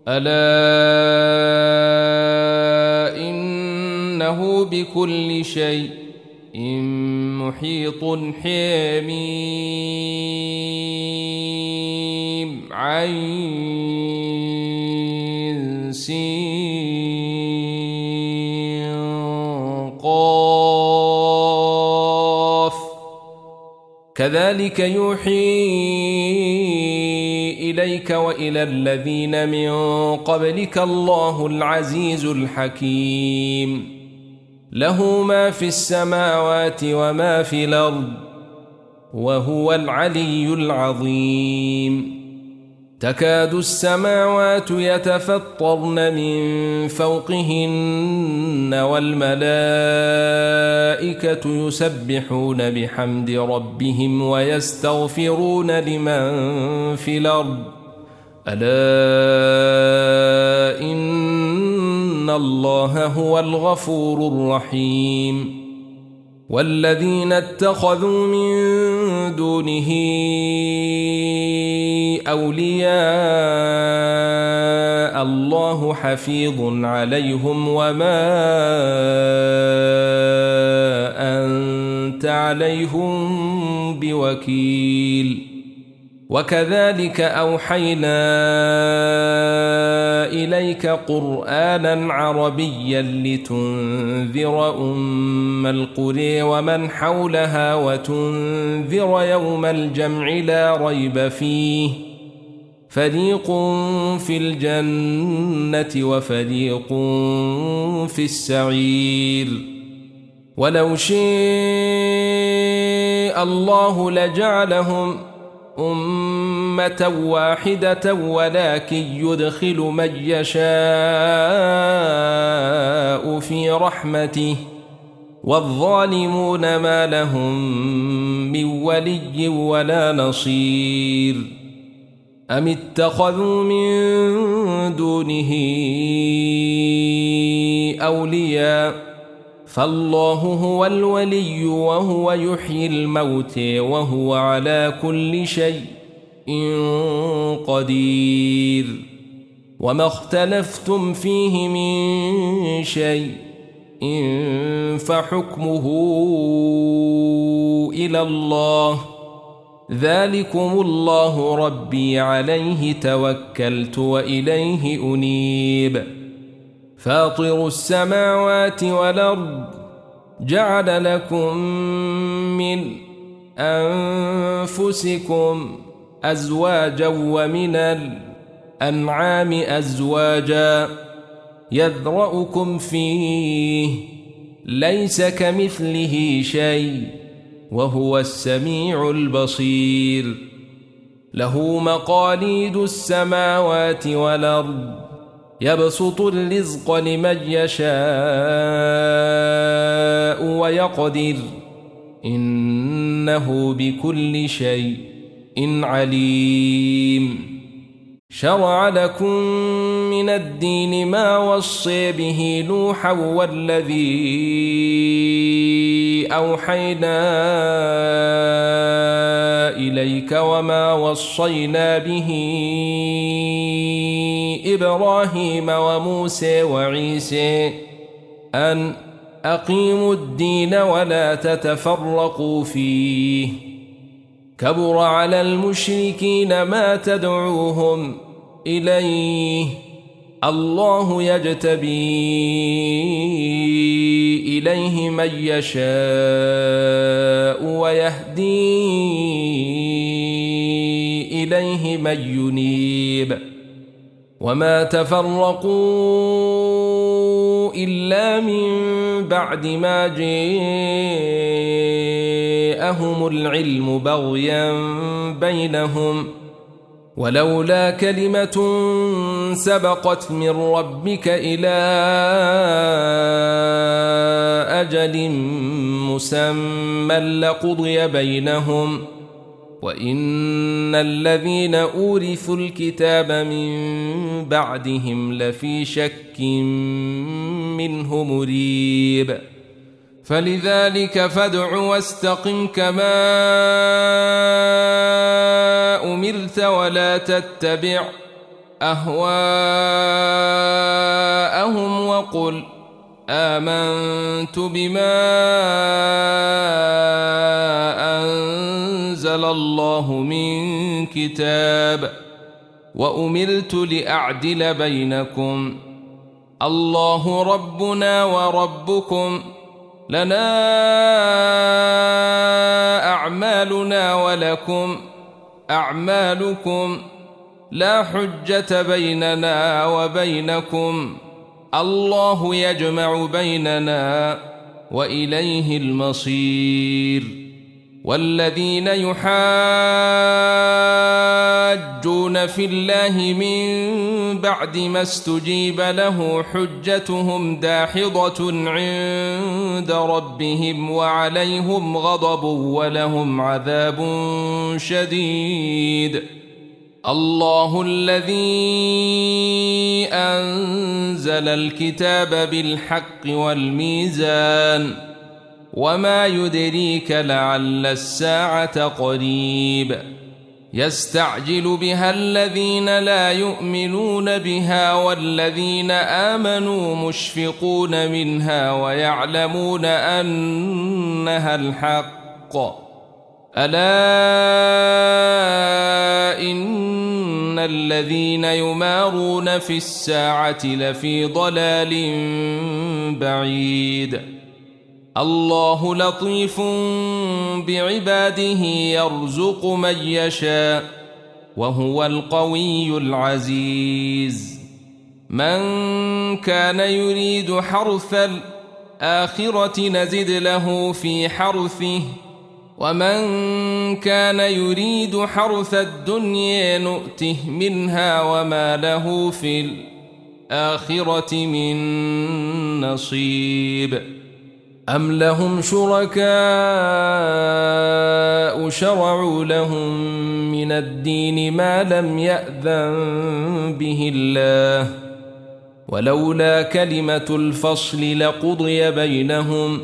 ألا إنه بكل شيء محيط حميم عين سين قاف كذلك يوحي إليك وإلى الذين من قبلك الله العزيز الحكيم له ما في السماوات وما في الأرض وهو العلي العظيم تكاد السماوات يتفطرن من فوقهن والملائكة يسبحون بحمد ربهم ويستغفرون لمن في الأرض ألا إن الله هو الغفور الرحيم والذين اتخذوا من دونه أولياء الله حفيظ عليهم وما أنت عليهم بوكيل وكذلك أوحينا إليك قرآنا عربيا لتنذر أم القرى ومن حولها وتنذر يوم الجمع لا ريب فيه فريق في الجنة وفريق في السعير ولو شاء الله لجعلهم أمة واحدة ولكن يدخل من يشاء في رحمته والظالمون ما لهم من ولي ولا نصير أم اتخذوا من دونه أولياء فالله هو الولي وهو يحيي الموتى وهو على كل شيء قدير وما اختلفتم فيه من شيء فحكمه إلى الله ذلكم الله ربي عليه توكلت وإليه أنيب فاطر السماوات والأرض جعل لكم من أنفسكم أزواجا ومن الأنعام أزواجا يذرأكم فيه ليس كمثله شيء وهو السميع البصير له مقاليد السماوات والأرض يبسط الرزق لمن يشاء ويقدر إنه بكل شيء عليم شرع لكم من الدين ما وصي به نوحا والذي أوحينا إليك وما وصينا به إبراهيم وموسى وعيسى أن أقيموا الدين ولا تتفرقوا فيه كبر على المشركين ما تدعوهم إليه الله يجتبي إليه من يشاء ويهدي إليه من ينيب وما تفرقوا إلا من بعد ما جاءهم العلم بغيا بينهم ولولا كلمة سبقت من ربك إلى أجل مسمى لقضي بينهم وإن الذين أورثوا الكتاب من بعدهم لفي شك منه مريب فلذلك فادع واستقم كما أمرت ولا تتبع أهواءهم وقل آمنت بما أنزل الله من كتاب وأمرت لأعدل بينكم الله ربنا وربكم لنا أعمالنا ولكم أعمالكم لا حجة بيننا وبينكم الله يجمع بيننا وإليه المصير والذين يحاجون في الله من بعد ما استجيب له حجتهم داحضة عند ربهم وعليهم غضب ولهم عذاب شديد الله الذي أنزل الكتاب بالحق والميزان وما يدريك لعل الساعة قريب يستعجل بها الذين لا يؤمنون بها والذين آمنوا مشفقون منها ويعلمون أنها الحق ألا إن الذين يمارون في الساعة لفي ضلال بعيد الله لطيف بعباده يرزق من يشاء وهو القوي العزيز من كان يريد حرث الآخرة نزد له في حرثه ومن كان يريد حرث الدنيا نؤته منها وما له في الآخرة من نصيب أم لهم شركاء شرعوا لهم من الدين ما لم يأذن به الله ولولا كلمة الفصل لقضي بينهم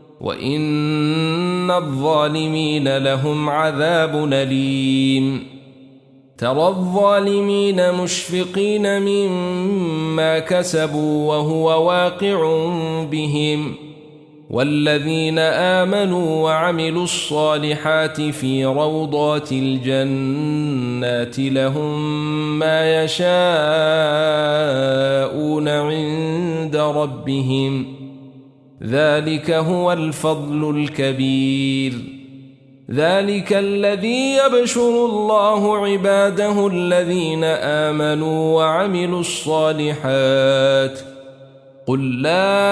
وإن الظالمين لهم عذاب أليم ترى الظالمين مشفقين مما كسبوا وهو واقع بهم والذين آمنوا وعملوا الصالحات في روضات الجنات لهم ما يشاءون عند ربهم ذلك هو الفضل الكبير ذلك الذي يبشر الله عباده الذين آمنوا وعملوا الصالحات قل لا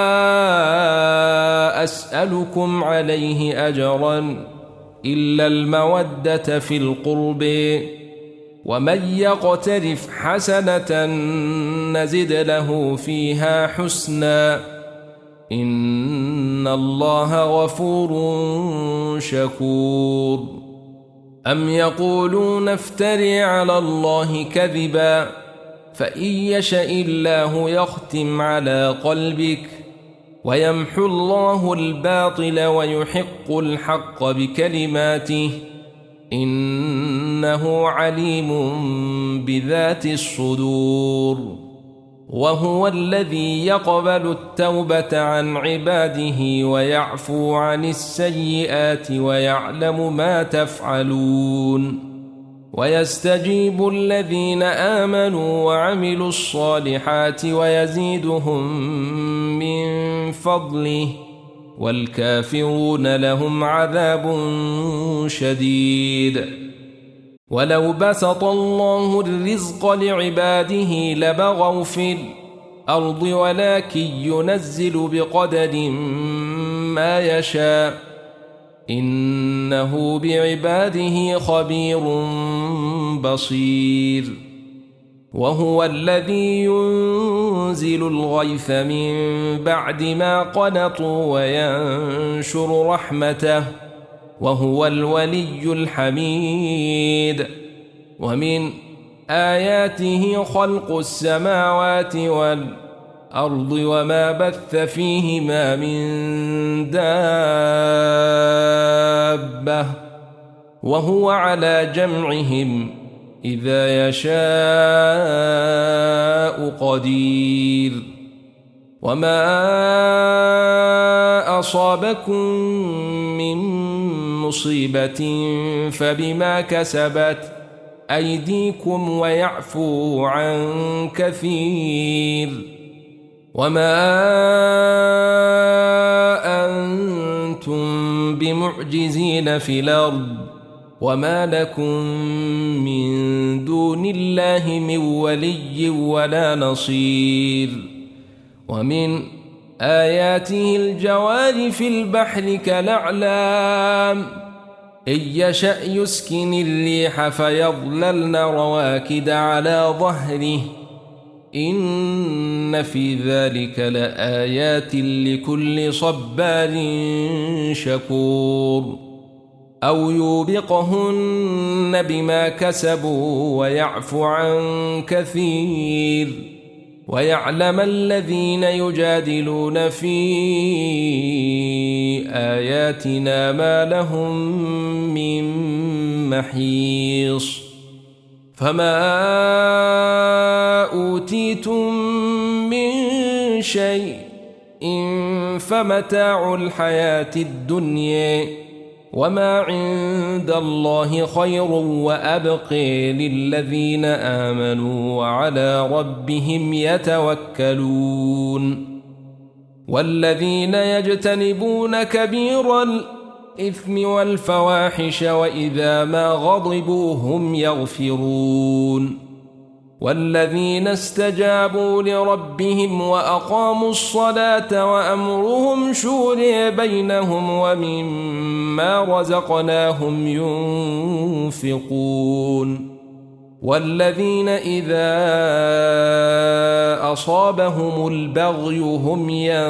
أسألكم عليه أجرا إلا المودة في القرب ومن يقترف حسنة نزد له فيها حسنا إن الله غفور شكور أم يقولون افتري على الله كذبا فإن يشأ الله يختم على قلبك ويمحو الله الباطل ويحق الحق بكلماته إنه عليم بذات الصدور وهو الذي يقبل التوبة عن عباده ويعفو عن السيئات ويعلم ما تفعلون ويستجيب الذين آمنوا وعملوا الصالحات ويزيدهم من فضله والكافرون لهم عذاب شديد ولو بسط الله الرزق لعباده لبغوا في الأرض ولكن ينزل بقدر ما يشاء إنه بعباده خبير بصير وهو الذي ينزل الغيث من بعد ما قنطوا وينشر رحمته وهو الولي الحميد ومن آياته خلق السماوات والأرض وما بث فيهما من دابة وهو على جمعهم إذا يشاء قدير وما أصابكم من مصيبة فبما كسبت أيديكم ويعفو عن كثير وما أنتم بمعجزين في الأرض وما لكم من دون الله من ولي ولا نصير ومن آياته الجوار في البحر كالأعلام إن يشأ يسكن الريح فيظللن رواكد على ظهره إن في ذلك لآيات لكل صبار شكور أو يوبقهن بما كسبوا ويعفو عن كثير ويعلم الذين يجادلون في آياتنا ما لهم من محيص فما أوتيتم من شيء فمتاع الحياة الدنيا وما عند الله خير وأبقى للذين آمنوا وعلى ربهم يتوكلون والذين يجتنبون كبير الإثم والفواحش وإذا ما غضبوا هم يغفرون والذين استجابوا لربهم وأقاموا الصلاة وأمرهم شورى بينهم ومما رزقناهم ينفقون والذين إذا أصابهم البغي هم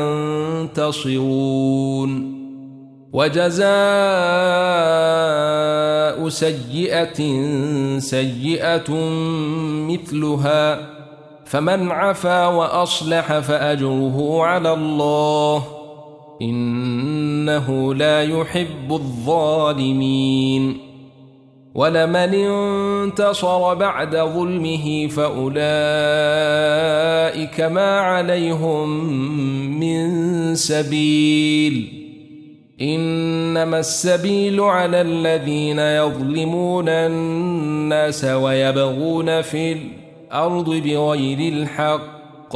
ينتصرون وجزاء سيئة سيئة مثلها فمن عفا وأصلح فأجره على الله إنه لا يحب الظالمين ولمن انتصر بعد ظلمه فأولئك ما عليهم من سبيل إنما السبيل على الذين يظلمون الناس ويبغون في الأرض بغير الحق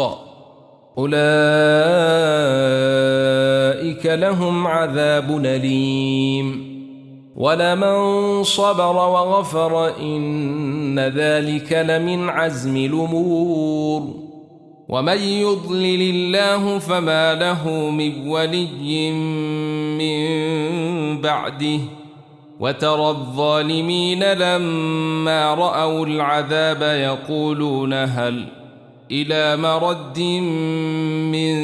أولئك لهم عذاب أليم ولمن صبر وغفر إن ذلك لمن عزم الأمور ومن يضلل الله فما له من ولي من بعده وترى الظالمين لما رأوا العذاب يقولون هل إلى مرد من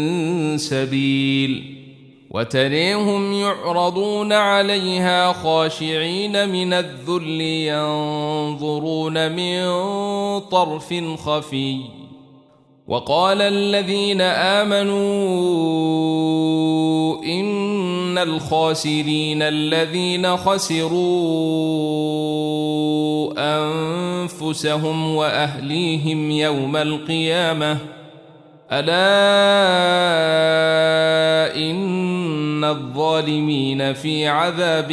سبيل وتريهم يعرضون عليها خاشعين من الذل ينظرون من طرف خفي وقال الذين آمنوا إن الخاسرين الذين خسروا أنفسهم وأهليهم يوم القيامة ألا إن الظالمين في عذاب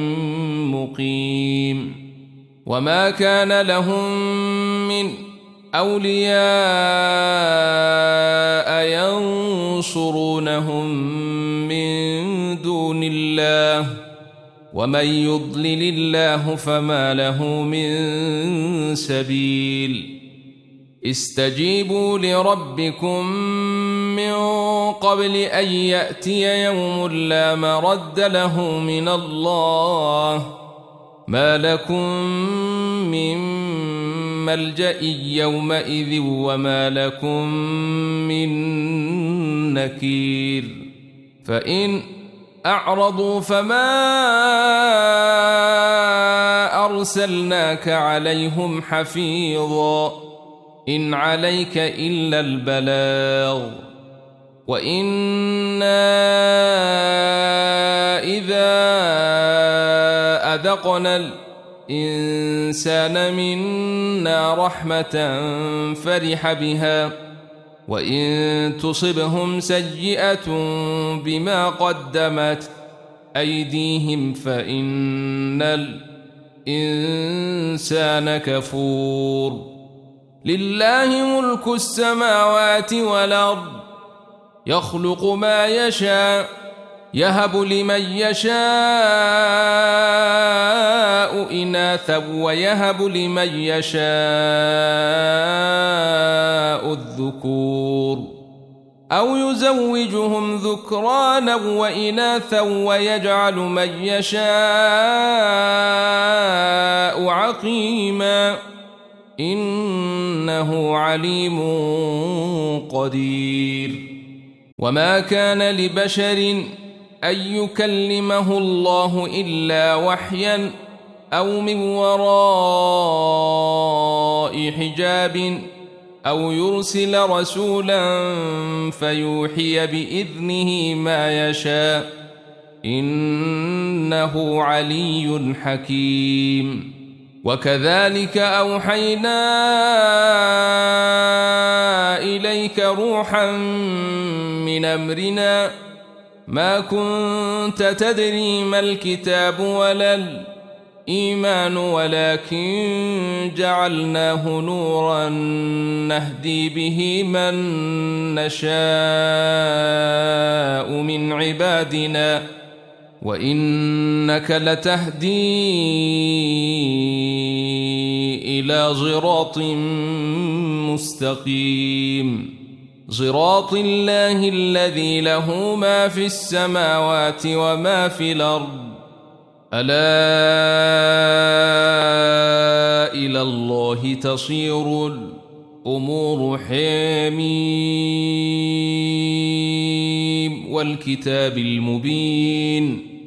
مقيم وما كان لهم من أولياء ينصرونهم من دون الله ومن يضلل الله فما له من سبيل استجيبوا لربكم من قبل أن يأتي يوم لا مرد له من الله ما لكم من ملجأ يومئذ وما لكم من نكير فإن أعرضوا فما أرسلناك عليهم حفيظا إن عليك إلا البلاغ وإنا إذا أذقنا الإنسان منا رحمة فرح بها وإن تصبهم سيئة بما قدمت أيديهم فإن الإنسان كفور. لله ملك السماوات والأرض يخلق ما يشاء يهب لمن يشاء إناثا ويهب لمن يشاء الذكور أو يزوجهم ذكرانا وإناثا ويجعل من يشاء عقيما إنه عليم قدير. وما كان لبشر أن يكلمه الله إلا وحيا أو من وراء حجاب أو يرسل رسولا فيوحي بإذنه ما يشاء إنه علي حكيم. وكذلك أوحينا إليك روحا من أمرنا ما كنت تدري ما الكتاب ولا الإيمان ولكن جعلناه نورا نهدي به من نشاء من عبادنا وإنك لتهدي إلى صراط مستقيم صراط الله الذي له ما في السماوات وما في الأرض ألا إلى الله تصير الأمور حميم والكتاب المبين